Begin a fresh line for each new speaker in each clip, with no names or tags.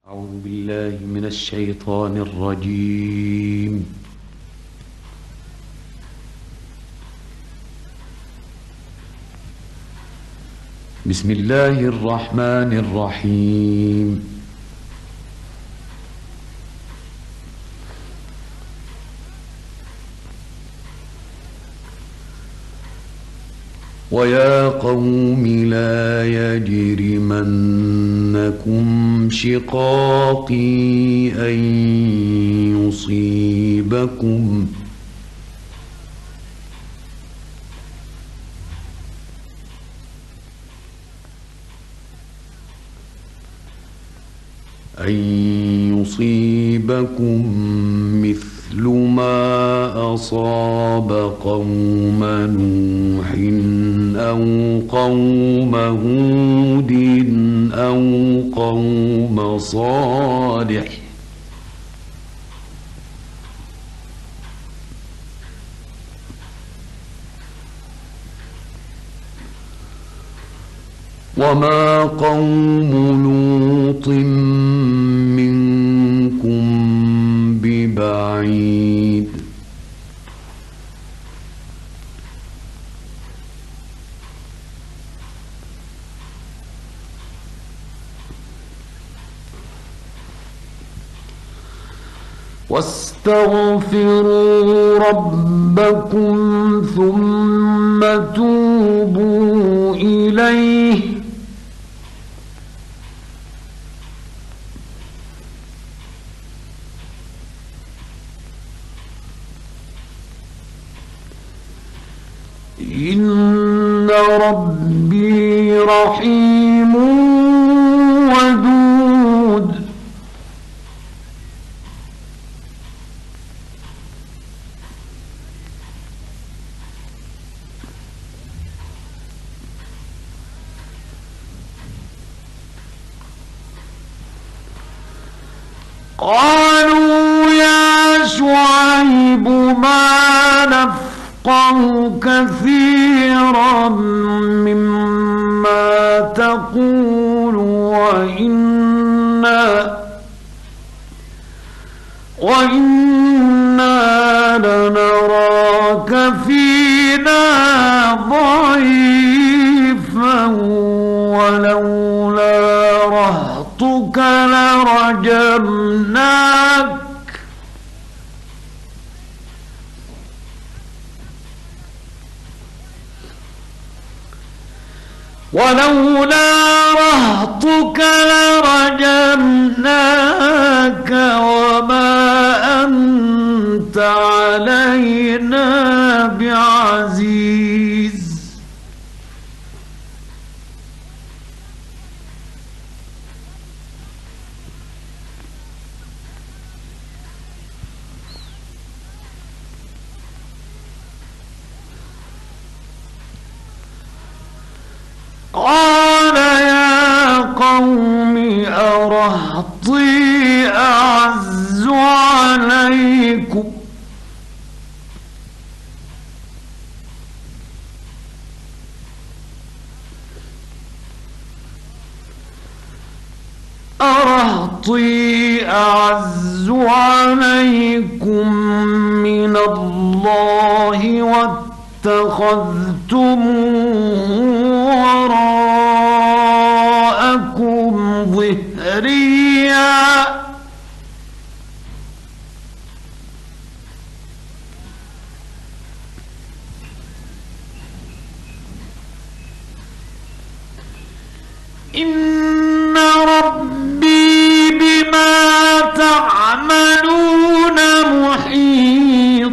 أعوذ بالله من الشيطان الرجيم. بسم الله الرحمن الرحيم. ويا قوم لا يجرمنكم شقاقي أن يصيبكم مثل ما أصاب قوم نوح أو قوم هود أو قوم صالح وما قوم لوط منكم ببعيد واستغفروا ربكم ثم توبوا إليه إن ربي رحيم ودود قالوا يا شعيب ما نفقه كثيرا مما تقول وإنا لنراك فينا ضعيفا ولولا رهطك لرجمناك وما أنت علينا بعزيز قال يا قوم أرهطي أعز عليكم من الله واتخذتموه وراءكم ظهريا إن ربي بما تعملون محيط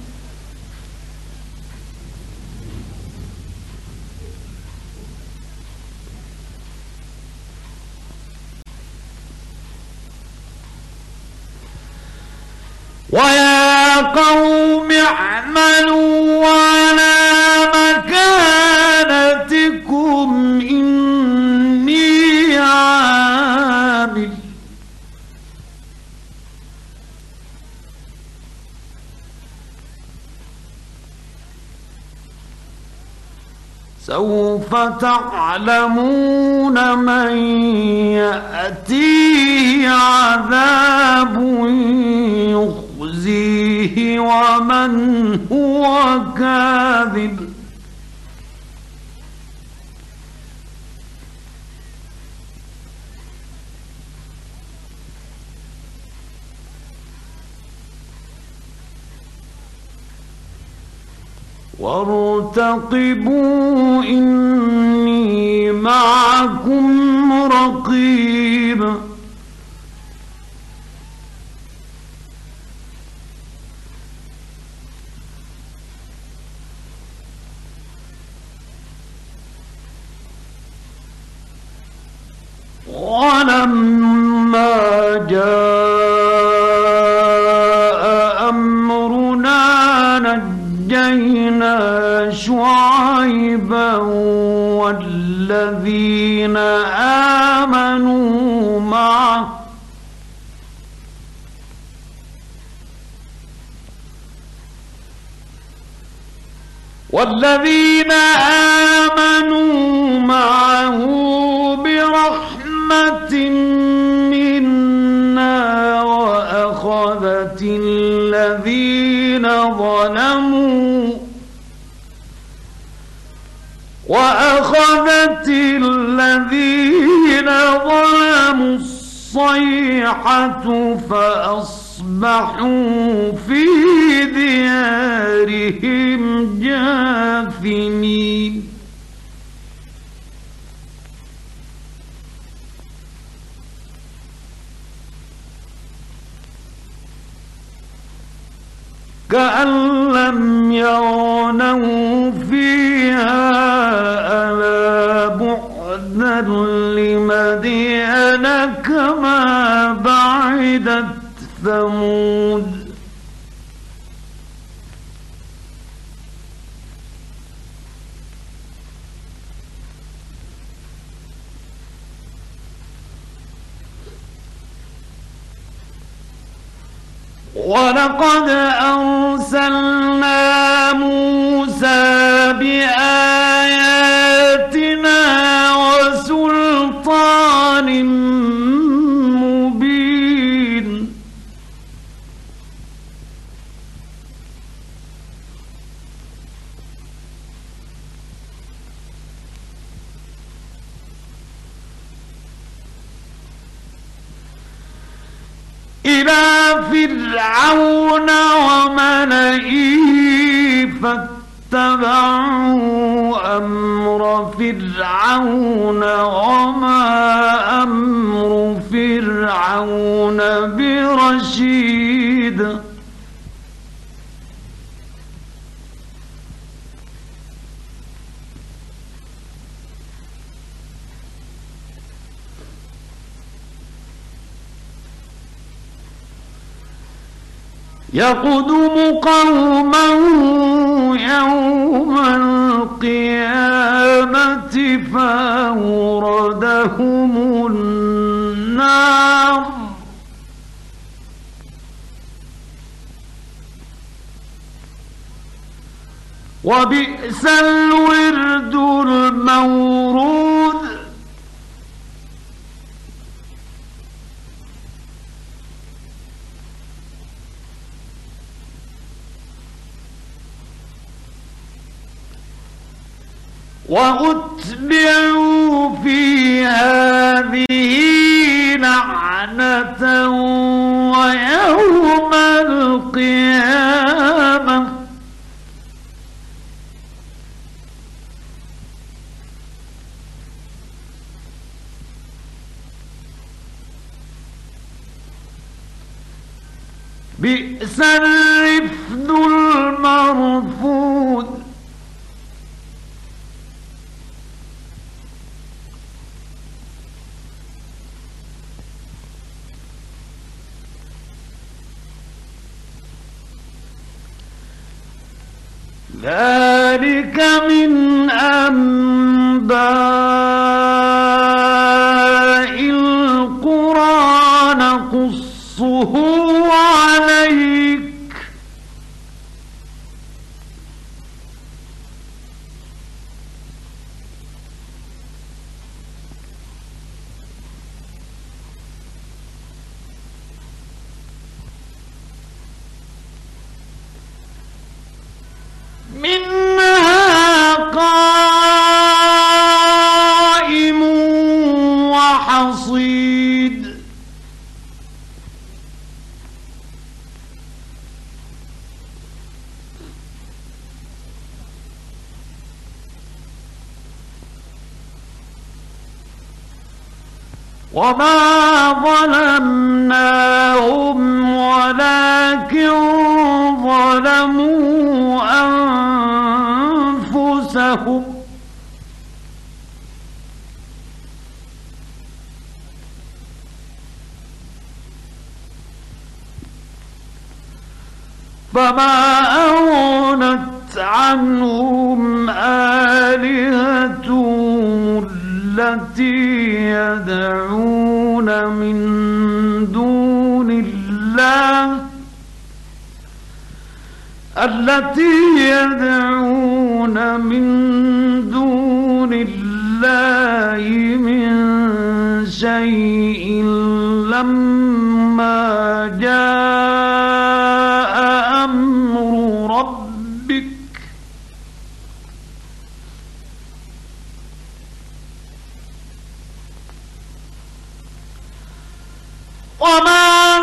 ويا قوم اعملوا على مكانتكم إني عامل سوف تعلمون من يأتيه عذاب يخزيه ومن هو كاذب وارتقبوا إني معكم رقيب ولما جاء أمرنا نجينا شعيبا والذين آمنوا معه برحمة منا وأخذت الذين ظلموا الصيحة فأصبحوا في ديارهم جاثمين كأن لم يغنوا فيها ألا بعدا لمدين كما بعدت ثمود ولقد أرسلنا موسى بآياتنا وسلطان مبين إلى فرعون وملئه فاتبعوا أمر فرعون وما أمر فرعون برشيد يقدم قومه يوم القيامة فأوردهم النار وبئس الورد المورود وأتبعوا في هذه لعنة ويوم القيامة بئس الرفد المرفود ذلك من أنباء القرى نقصه عليك وما ظلمناهم ولكن ظلموا أنفسهم فما أغنت عنهم آلهتهم التي يدعون من دون الله من شيء لما جاء أمر ربك وما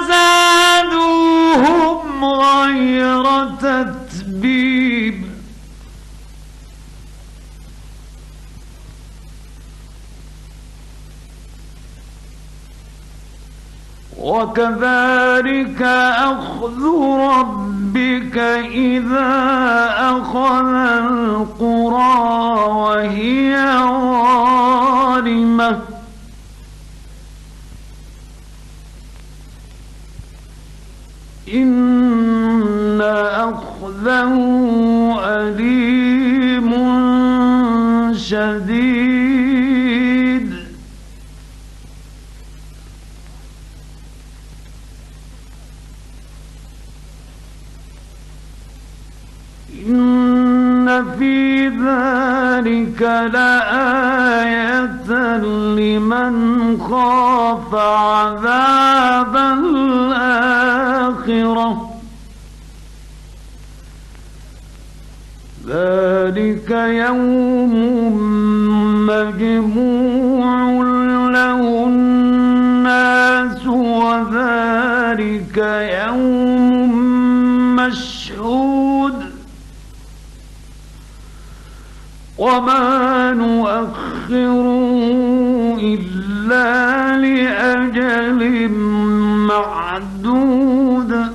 زادوهم غير تتبيب وكذلك أخذ ربك إذا أخذ القرى وهي ظالمة إن أخذه أليم شديد إن في ذلك لآية لمن خاف عذاب الآخرة ذلك يوم مجموع له الناس وذلك يوم مشهود وما نؤخره إلا لأجل معدود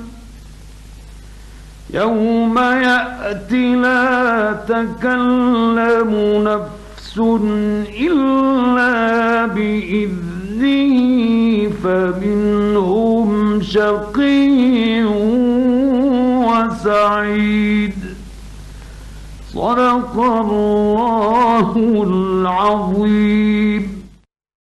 يوم يأتي لا تكلم نفس إلا بإذنه فمنهم شقي وسعيد صدق الله العظيم.